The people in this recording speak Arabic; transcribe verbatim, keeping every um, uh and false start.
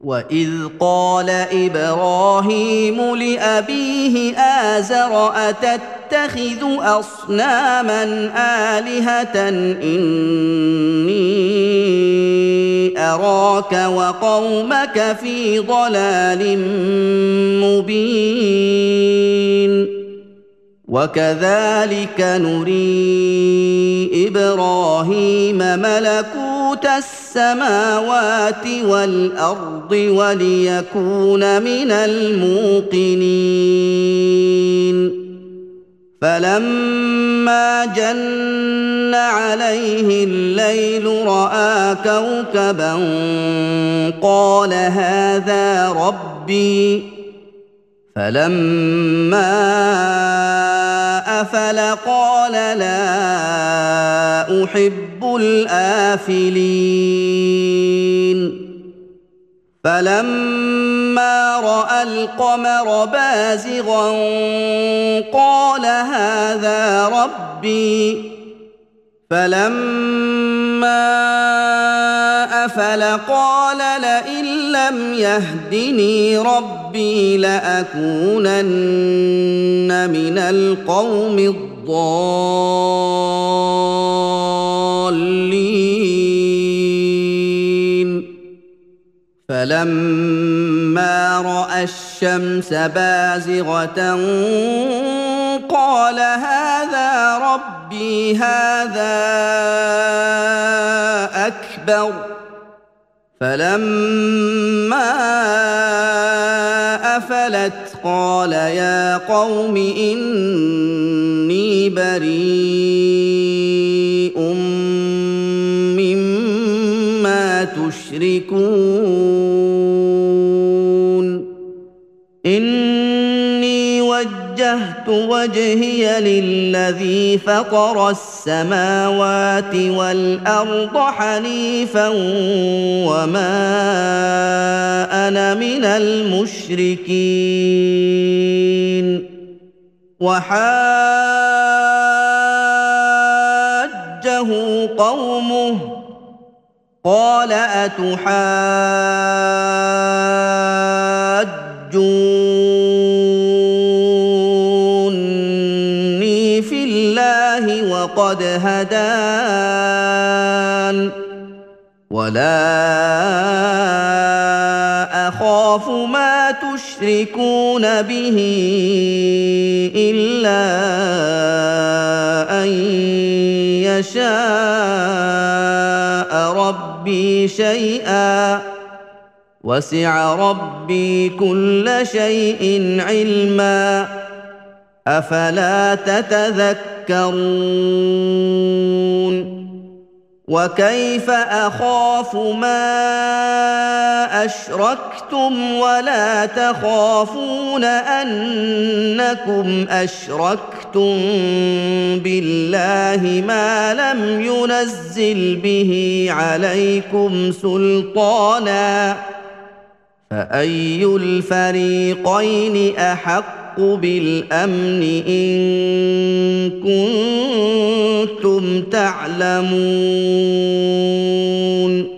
وَإِذْ قَالَ إِبْرَاهِيمُ لِأَبِيهِ آزَرَ أَتَتَّخِذُ أَصْنَامًا آلِهَةً إِنِّي أَرَاكَ وَقَوْمَكَ فِي ضَلَالٍ مُّبِينٍ وَكَذَلِكَ نُرِي إِبْرَاهِيمَ مَلَكُوتَ السَّمَاوَاتِ وَالْأَرْضِ وَلِيَكُونَ مِنَ الْمُوقِنِينَ فَلَمَّا جَنَّ عَلَيْهِ اللَّيْلُ رَأَىٰ كَوْكَبًا قَالَ هَٰذَا رَبِّي فَلَمَّا أَفَلَ قَالَ لَا أُحِبُّ الْآفِلِينَ فَلَمَّا رَأَى الْقَمَرَ بَازِغًا قَالَ هَٰذَا رَبِّي فَلَمَّا أَفَلَ قَالَ لَئِن لَّمْ يَهْدِنِي رَبِّي لَأَكُونَنَّ مِنَ الْقَوْمِ الضَّالِّينَ فَلَمَّا رَأَى الشَّمْسَ بَازِغَةً قَالَ هَٰذَا رَبِّي هَٰذَا أَكْبَرُ فَلَمَّا أَفَلَتْ قَالَ يَا قَوْمِ إِنِّي بَرِيءٌ مِّمَّا تُشْرِكُونَ إِنِّي وَجَّهْتُ وَجْهِيَ لِلَّذِي فَطَرَ السَّمَاوَاتِ وَالْأَرْضَ حَنِيفًا وَمَا أَنَا مِنَ الْمُشْرِكِينَ وَحَاجَّهُ قَوْمُهُ قَالَ أَتُحَاجُّونِّي فِي اللَّهِ وَقَدْ هَدَانِ وَلَا أَخَافُ مَا تُشْرِكُونَ بِهِ إِلَّا أَن يَشَاءَ رَبِّي شَيْئًا وَسِعَ رَبِّي كُلَّ شَيْءٍ عِلْمًا أَفَلَا تَتَذَكَّرُونَ وَكَيْفَ أَخَافُ مَا أَشْرَكْتُمْ وَلَا تَخَافُونَ أَنَّكُمْ أَشْرَكْتُم بِاللَّهِ مَا لَمْ يُنَزِّلْ بِهِ عَلَيْكُمْ سُلْطَانًا فَأَيُّ الْفَرِيقَيْنِ أَحَقُّ بِالْأَمْنِ إِن كُنتُمْ تَعْلَمُونَ